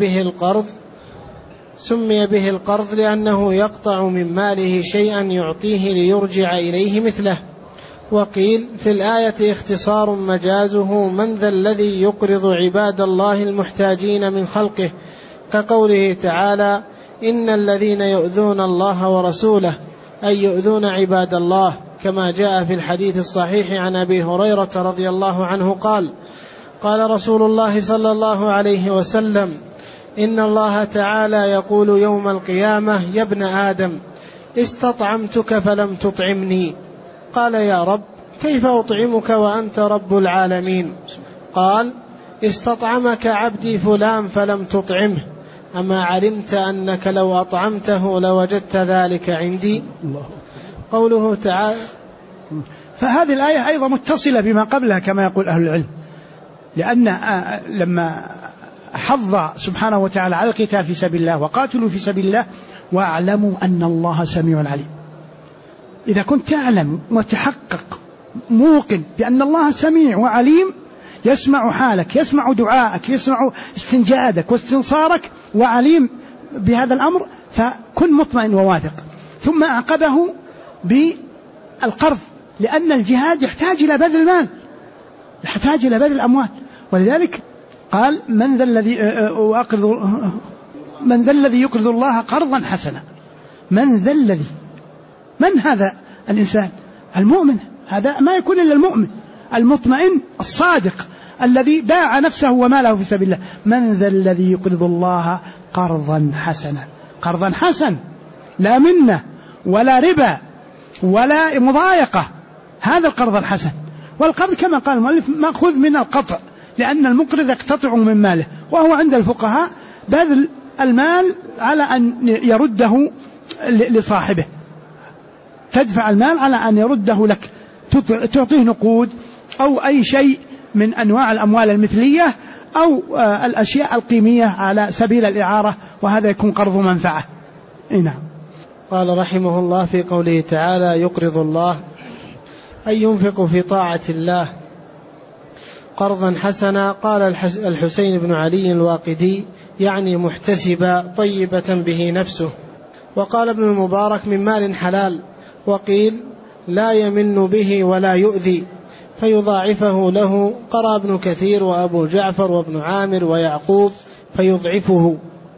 به القرض لأنه يقطع من ماله شيئا يعطيه ليرجع إليه مثله. وقيل في الآية اختصار مجازه من ذا الذي يقرض عباد الله المحتاجين من خلقه، كقوله تعالى: إن الذين يؤذون الله ورسوله، أي يؤذون عباد الله، كما جاء في الحديث الصحيح عن أبي هريرة رضي الله عنه قال: قال رسول الله صلى الله عليه وسلم: إن الله تعالى يقول يوم القيامة: يا ابن آدم استطعمتك فلم تطعمني. قال: يا رب كيف أطعمك وأنت رب العالمين؟ قال: استطعمك عبدي فلان فلم تطعمه، أما علمت أنك لو أطعمته لوجدت ذلك عندي؟ قوله تعالى. فهذه الآية أيضا متصلة بما قبلها كما يقول أهل العلم، لأن لما حض سبحانه وتعالى على القتال في سبيل الله: وقاتلوا في سبيل الله واعلموا أن الله سميع عليم. إذا كنت تعلم وتحقق موقن بأن الله سميع وعليم، يسمع حالك، يسمع دعائك، يسمع استنجادك واستنصارك، وعليم بهذا الأمر، فكن مطمئن وواثق. ثم أعقبه بالقرض، لأن الجهاد يحتاج إلى بذل المال، يحتاج إلى بذل الأموال. ولذلك قال: من ذا الذي يقرض الله قرضا حسنا. من هذا الإنسان؟ المؤمن. هذا ما يكون إلا المؤمن المطمئن الصادق الذي باع نفسه وماله في سبيل الله. من ذا الذي يقرض الله قرضا حسنا. قرضا حسن، لا منة ولا ربا ولا مضايقة، هذا القرض الحسن. والقرض كما قال المؤلف مأخوذ من القطع، لأن المقرض يقتطع من ماله، وهو عند الفقهاء بذل المال على أن يرده لصاحبه، تدفع المال على أن يرده لك، تعطيه نقود أو أي شيء من أنواع الأموال المثلية أو الأشياء القيمية على سبيل الإعارة، وهذا يكون قرض منفعة. نعم. قال رحمه الله في قوله تعالى: يقرض الله، أي ينفق في طاعة الله قرضا حسنا. قال الحسين بن علي الواقدي: يعني محتسبا طيبة به نفسه. وقال ابن المبارك: من مال حلال. وقيل: لا يمن به ولا يؤذي فيضاعفه له. قرأ ابن كثير وأبو جعفر وابن عامر ويعقوب فيضعفه،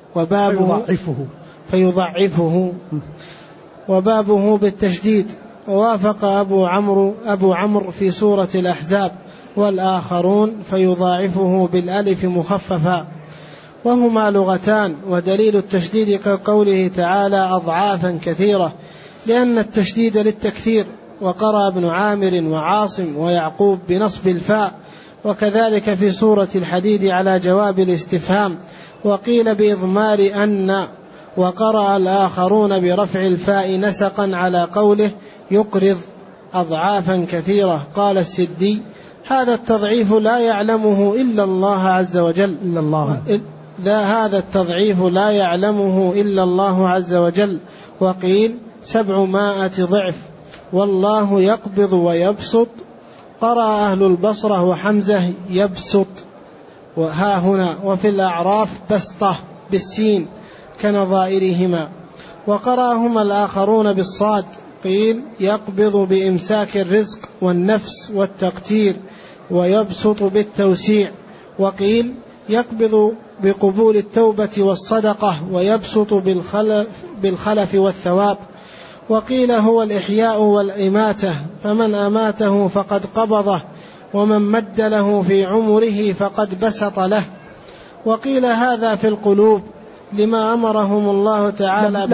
وبابه بالتشديد. ووافق أبو عمرو في سورة الأحزاب، والآخرون فيضاعفه بالألف مخففا، وهما لغتان. ودليل التشديد كقوله تعالى: أضعافا كثيرة، لأن التشديد للتكثير. وقرأ ابن عامر وعاصم ويعقوب بنصب الفاء، وكذلك في سورة الحديد على جواب الاستفهام. وقيل بإضمار أن. وقرأ الآخرون برفع الفاء نسقا على قوله: يقرض أضعافا كثيرة. قال السدي: هذا التضعيف لا يعلمه إلا الله عز وجل. هذا التضعيف لا يعلمه إلا الله عز وجل. وقيل 700 ضعف. والله يقبض ويبسط. قرأ أهل البصرة وحمزة يبسط وها هنا، وفي الأعراف بسطة بالسين كنظائرهما، وقرأهما الآخرون بالصاد. قيل يقبض بإمساك الرزق والنفس والتقتير، ويبسط بالتوسيع. وقيل يقبض بقبول التوبة والصدقة، ويبسط بالخلف والثواب. وقيل هو الإحياء والإماتة، فمن أماته فقد قبضه، ومن مد له في عمره فقد بسط له. وقيل هذا في القلوب لما أمرهم الله تعالى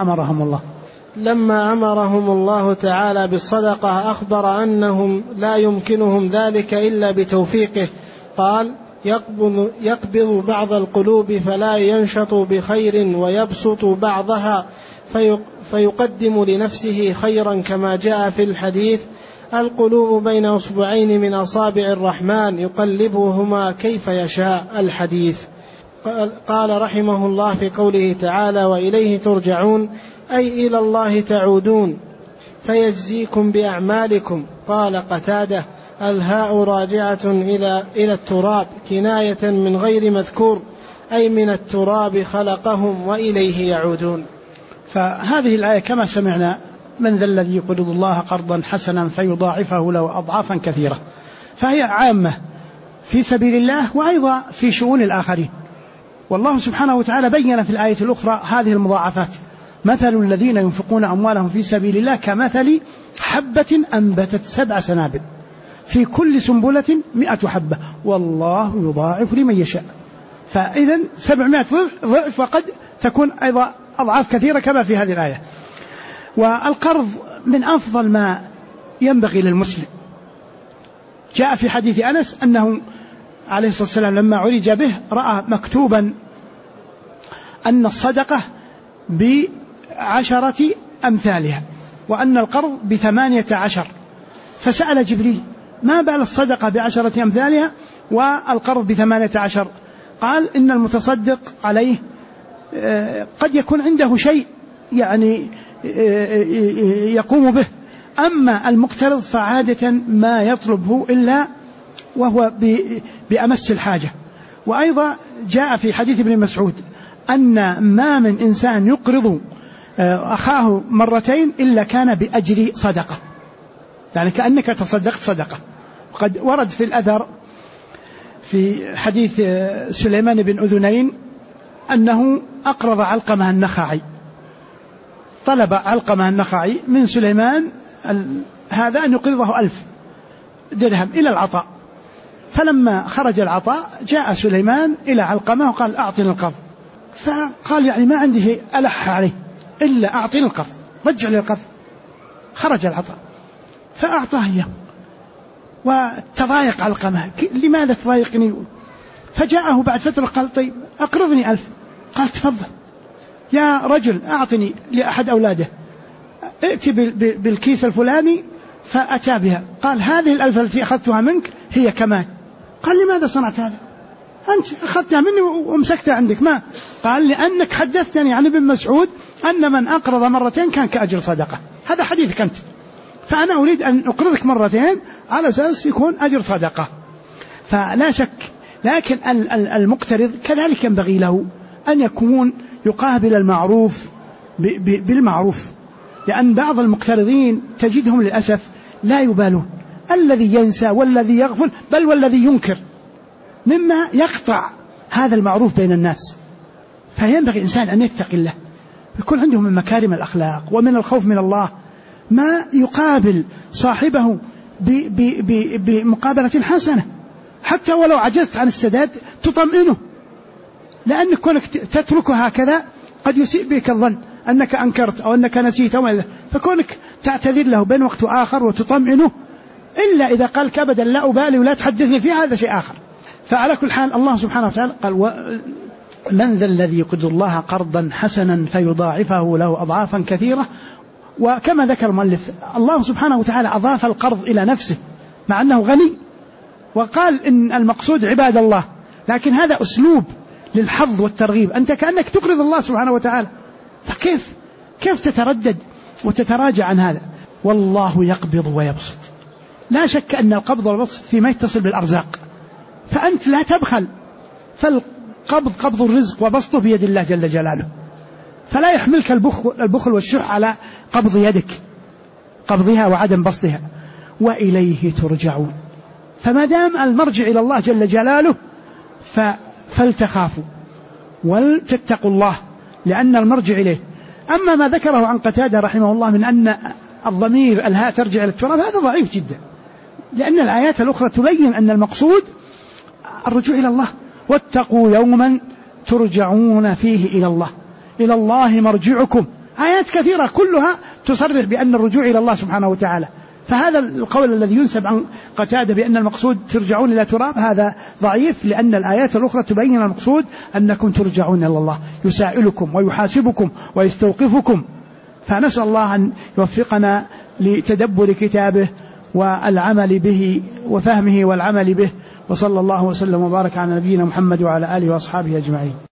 لما أمرهم الله تعالى بالصدقة أخبر أنهم لا يمكنهم ذلك إلا بتوفيقه. قال يقبض بعض القلوب فلا ينشط بخير، ويبسط بعضها فيقدم لنفسه خيرا، كما جاء في الحديث: القلوب بين أصبعين من أصابع الرحمن يقلبهما كيف يشاء. الحديث. قال رحمه الله في قوله تعالى: وإليه ترجعون، أي إلى الله تعودون فيجزيكم بأعمالكم. قال قتادة: الهاء راجعة إلى التراب، كناية من غير مذكور، أي من التراب خلقهم وإليه يعودون. فهذه الآية كما سمعنا: من ذا الذي يقرض الله قرضا حسنا فيضاعفه له أضعافا كثيرة، فهي عامة في سبيل الله وأيضا في شؤون الآخرين. والله سبحانه وتعالى بين في الآية الأخرى هذه المضاعفات: مثل الذين ينفقون أموالهم في سبيل الله كمثل حبة أنبتت 7 سنابل في كل سنبلة 100 حبة والله يضاعف لمن يشاء. فإذن 700 ضعف، وقد تكون أيضا أضعاف كثيرة كما في هذه الآية. والقرض من أفضل ما ينبغي للمسلم. جاء في حديث أنس أنه عليه الصلاة والسلام لما عرج به رأى مكتوبا أن الصدقة ب10 أمثالها، وأن القرض ب18، فسأل جبريل: ما بال الصدقة ب10 أمثالها والقرض ب18؟ قال: إن المتصدق عليه قد يكون عنده شيء يعني يقوم به، أما المقترض فعادة ما يطلبه إلا وهو بأمس الحاجة. وأيضا جاء في حديث ابن مسعود أن ما من إنسان يقرض أخاه مرتين إلا كان بأجر صدقة، يعني كأنك تصدقت صدقة. وقد ورد في الأثر في حديث سليمان بن أذنين أنه أقرض علقمة النخعي، طلب علقمة النخعي من سليمان هذا أن يقرضه 1000 درهم إلى العطاء. فلما خرج العطاء جاء سليمان إلى علقمة وقال: أعطني القرض. فقال: يعني ما عندي شيء ألح عليه إلا أعطني القرض، رجع لي القرض. خرج العطاء فأعطاه إياه، وتضايق علقمة: لماذا تضايقني؟ فجاءه بعد فترة قال: طيب أقرضني 1000. قال: تفضل يا رجل، أعطني لأحد أولاده، ائتي بالكيس الفلاني. فأتى بها. قال: هذه 1000 التي أخذتها منك هي كمان. قال: لماذا صنعت هذا؟ أنت أخذتها مني ومسكتها عندك. ما قال: لأنك حدثتني عن ابن مسعود أن من أقرض مرتين كان كأجر صدقة. هذا حديثك أنت، فأنا أريد أن أقرضك مرتين على أساس يكون أجر صدقة. فلا شك، لكن المقترض كذلك ينبغي له أن يكون يقابل المعروف بالمعروف، لأن بعض المقترضين تجدهم للأسف لا يبالون، الذي ينسى والذي يغفل بل والذي ينكر، مما يقطع هذا المعروف بين الناس. فينبغي الإنسان أن يتقي الله، يكون عنده من مكارم الأخلاق ومن الخوف من الله ما يقابل صاحبه بمقابلة حسنة، حتى ولو عجزت عن السداد تطمئنه، لأن كونك تتركه هكذا قد يسيء بك الظن أنك أنكرت أو أنك نسيت، فكونك تعتذر له بين وقت آخر وتطمئنه، إلا إذا قالك أبدا لا أبالي ولا تحدثني في هذا شيء آخر. فعلى كل حال الله سبحانه وتعالى قال: من ذا الذي يقرض الله قرضا حسنا فيضاعفه له أضعافا كثيرة. وكما ذكر المؤلف، الله سبحانه وتعالى أضاف القرض إلى نفسه مع أنه غني، وقال إن المقصود عباد الله، لكن هذا أسلوب للحظ والترغيب، أنت كأنك تقرض الله سبحانه وتعالى، فكيف تتردد وتتراجع عن هذا؟ والله يقبض ويبسط، لا شك أن القبض والبسط فيما يتصل بالأرزاق، فأنت لا تبخل، فالقبض قبض الرزق وبسطه بيد الله جل جلاله، فلا يحملك البخل والشح على قبض يدك، قبضها وعدم بسطها. وإليه ترجعون، فما دام المرجع إلى الله جل جلاله فلتخافوا ولتتقوا الله، لأن المرجع إليه. أما ما ذكره عن قتادة رحمه الله من أن الضمير الهاء ترجع إلى التراب، هذا ضعيف جدا، لأن الآيات الأخرى تبين أن المقصود الرجوع إلى الله. واتقوا يوما ترجعون فيه إلى الله، إلى الله مرجعكم. آيات كثيرة كلها تصرح بأن الرجوع إلى الله سبحانه وتعالى. فهذا القول الذي ينسب عن قتادة بأن المقصود ترجعون إلى تراب هذا ضعيف، لأن الآيات الأخرى تبين المقصود أنكم ترجعون إلى الله، يسائلكم ويحاسبكم ويستوقفكم. فنسأل الله أن يوفقنا لتدبر كتابه والعمل به وفهمه والعمل به، وصلى الله وسلم وبارك على نبينا محمد وعلى آله وأصحابه أجمعين.